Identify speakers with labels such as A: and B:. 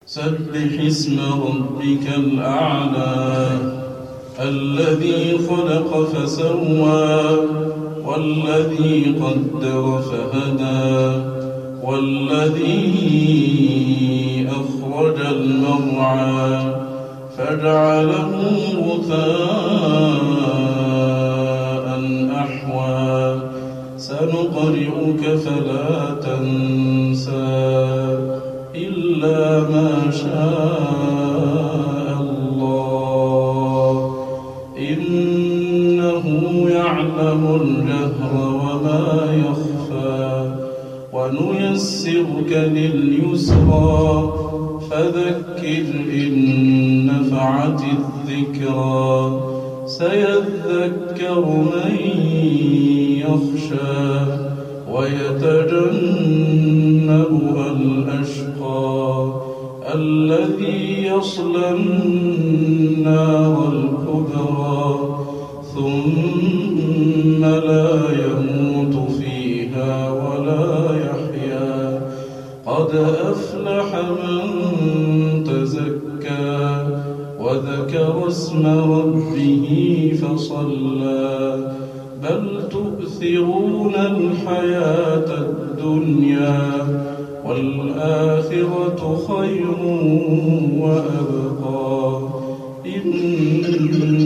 A: سبح اسم ربك الأعلى الذي خلق فسوى والذي قدر فهدى والذي أخرج المرعى فجعله غثاء أحوى سنقرئك فلا تنسى إلا ما شاء الله إنه يعلم الجهر وما يخفى ونيسرك لليسرى فذكر إن نفعت الذكرى سيذكر من يخشى ويتجنبها الأشقى الذي يصلى النار الكبرى ثم لا يموت فيها ولا يحيا قد أفلح من تزكى وذكر اسم ربه فصلى بل تؤثرون الحياة الدنيا والآخرة خير وأبقى إن